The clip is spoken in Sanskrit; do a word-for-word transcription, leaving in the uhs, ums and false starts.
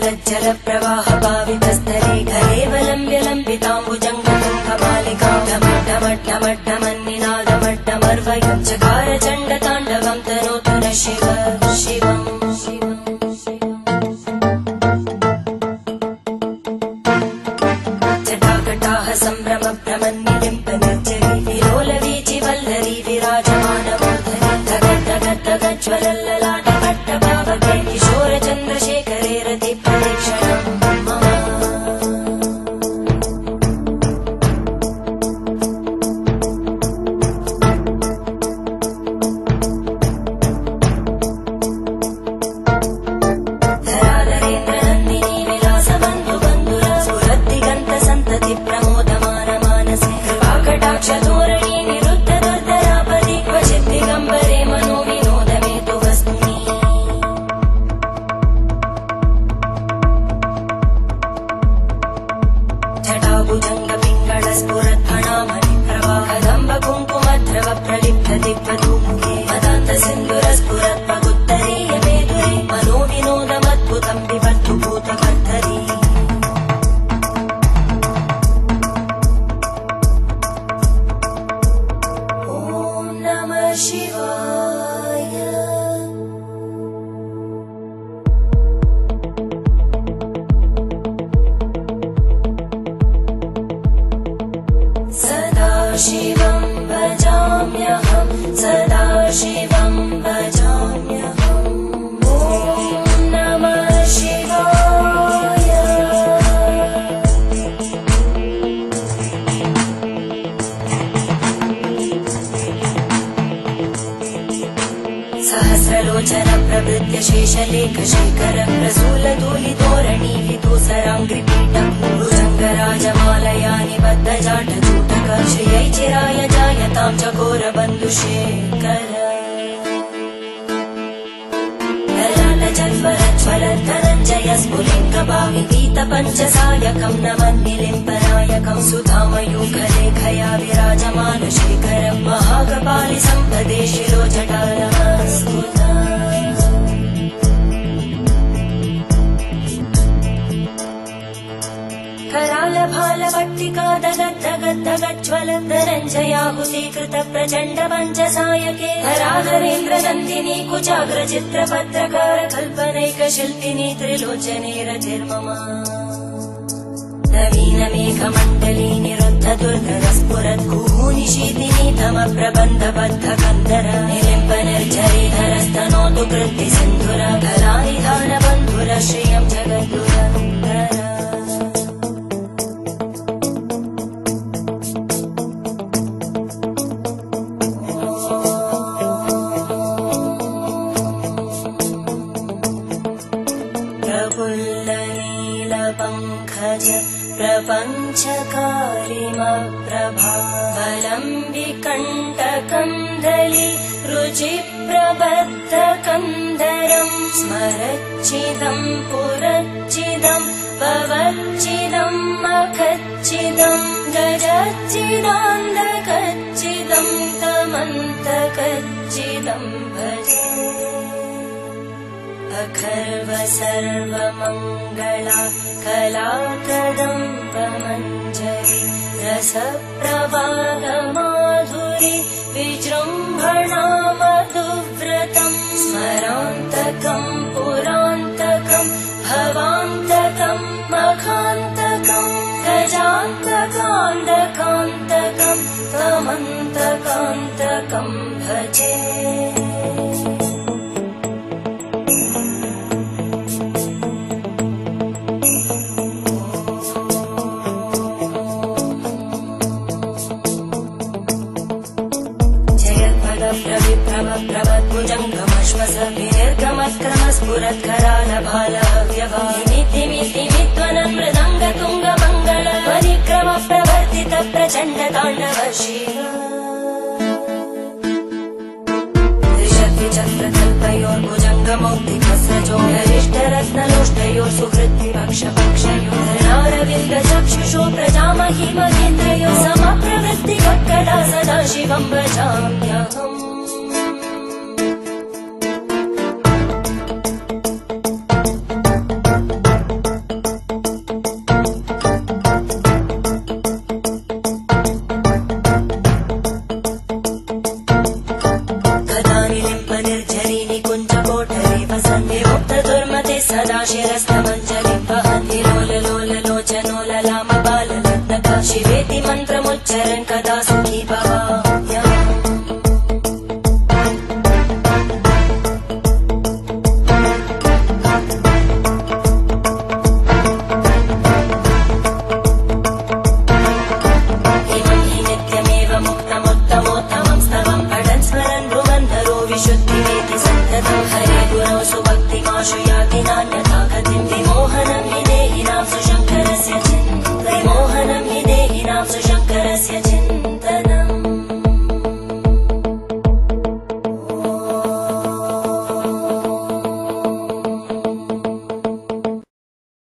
तज्जल प्रवाह पावितस्थले कलेवलम्ब्य लम्बिताम्बुजङ्गतुङ्गमालिकां ढमड्ढमड्ढमड्ढमन्निनादमड्ढमर्वयं चकार चण्डताण्डवं तनोतु न शिव शिवम् जटाकटाः सम्भ्रम भ्रमन्निलिम्पनिर्जरी विलोलवीचि वल्लरी विराजमानमूर्धनि धगद्धगद्धगज्ज्वलल्ललाटपट्टपावके किशोरचन्द्रशेखरे रतिप्रदक्षिणम् शिवं भजाम्यहं सदा शिवं भजाम्यहम् ॐ नमः शिवाय सहस्रलोचन प्रभृत्य शेषलेख शेखर प्रसूलधूलितोरणी विदूसराङ्घ्रिपीठं भुजङ्गराजमालया निबद्धजाटजूटक श्रियै चिराय जायतां चकोरबन्धुशेखर ललाटजल्परज्ज्वलद्धनञ्जय स्फुलिङ्गभाविगीतपञ्चसायकं नमन्निलिम्पनायकं सुधामयूखलेखया विराजमानशेखरं महाकपालि सम्पदे शिरोजटानमस्कुता करालभालवट्टिका दगद्धगद्धगज्ज्वलद्धनञ्जयाहुतीकृत प्रचण्ड पञ्चसायके हराधरेन्द्रनन्दिनी कुचाग्रचित्रपत्रकार कल्पनैकशिल्पिनी त्रिलोचने रतिर्ममा नवीनमेघमण्डली निरुद्ध दुर्धरस्फुरद्गूनिशीतिनी तमप्रबन्धबद्धकन्धर निलिम्पनिर्झरीधरस्तनोतु कृत्तिसिन्धुर कलानिधानबन्धुर श्रियं जगद्गुरन्धर प्रफुल्लनीलपङ्कज प्रपञ्चकारिमप्रभावलम्बिकण्टकन्धली रुचिप्रबद्धकन्धरं स्मरच्चिदं पुरच्चिदं भवच्चिदं मखच्चिदं गजच्चिदान्धकच्चिदं तमन्तकच्चिदं भजे अखर्व सर्वमङ्गला कलाकदम्बमञ्जरी रसप्रवाहमाधुरी विजृम्भणा मधुव्रतं स्मरान्तकं पुरान्तकं भवान्तकं मखान्तकं गजान्तकान्तकान्तकं तमन्तकान्तकं भजे प्रभद्भुजङ्गमश्वस विनिर्गमत्क्रमस्फुरत्करालभालव्यवामितिमितिमित्वनं मृदङ्गतुङ्गमङ्गल परिक्रम प्रवर्तित प्रचण्डताण्डव शिव त्रिशक्तिचक्रकल्पयोर्भुजङ्गमौक्तिकस्रजो हरिष्ठरत्नलोष्टयोः सुहृद्विपक्षपक्षयोः धरणारविन्दचक्षुषो प्रजामहि महेन्द्रयोः समप्रवृत्तिवक्कला सदा शिवं भजाम्यहम् शिरस्तमञ्जलिं वहति लोललोललोचनो ललामबाललग्नका शिवेति मन्त्रमुच्चरन् कदा सुखी भवाम्यहम् विशुद्धिमेति सन्ततं हरे गुरौ सुभक्तिमाशु याति नान्यथा गतिं